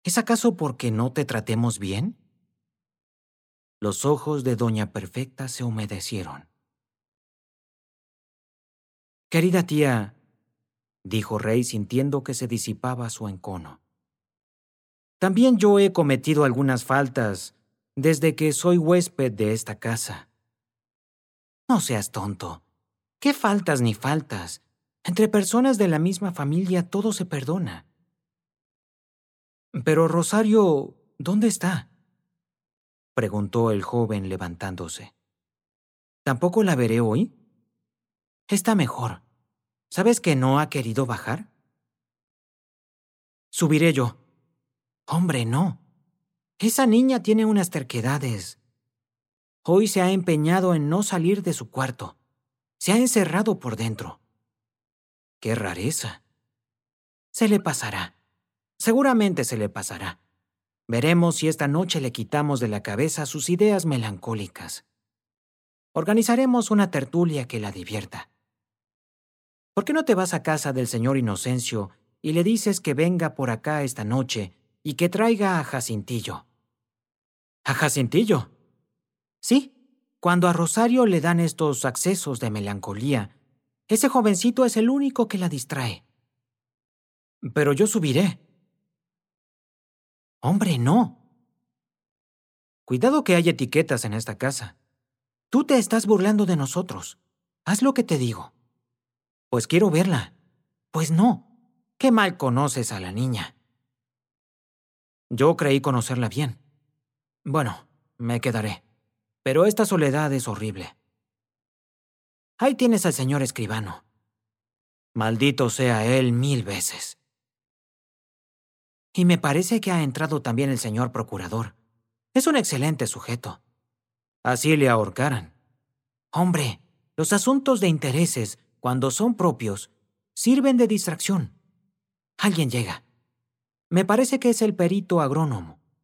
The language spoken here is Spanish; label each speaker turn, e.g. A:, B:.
A: ¿Es acaso porque no te tratemos bien? Los ojos de doña Perfecta se humedecieron. Querida tía, dijo Rey sintiendo que se disipaba su encono. También yo he cometido algunas faltas desde que soy huésped de esta casa. No seas tonto. ¿Qué faltas ni faltas? Entre personas de la misma familia todo se perdona. Pero Rosario, ¿dónde está? Preguntó el joven levantándose. ¿Tampoco la veré hoy? Está mejor. ¿Sabes que no ha querido bajar? Subiré yo. Hombre, no. Esa niña tiene unas terquedades. Hoy se ha empeñado en no salir de su cuarto. Se ha encerrado por dentro. ¡Qué rareza! Se le pasará. Seguramente se le pasará. Veremos si esta noche le quitamos de la cabeza sus ideas melancólicas. Organizaremos una tertulia que la divierta. ¿Por qué no te vas a casa del señor Inocencio y le dices que venga por acá esta noche y que traiga a Jacintillo? ¿A Jacintillo? Sí, cuando a Rosario le dan estos accesos de melancolía, ese jovencito es el único que la distrae. Pero yo subiré. Hombre, no. Cuidado que hay etiquetas en esta casa. Tú te estás burlando de nosotros. Haz lo que te digo. Pues quiero verla. Pues no. Qué mal conoces a la niña. Yo creí conocerla bien. Bueno, me quedaré. Pero esta soledad es horrible. Ahí tienes al señor escribano. Maldito sea él 1000 veces. Y me parece que ha entrado también el señor procurador. Es un excelente sujeto. Así le ahorcaran. Hombre, los asuntos de intereses, cuando son propios, sirven de distracción. Alguien llega. Me parece que es el perito agrónomo.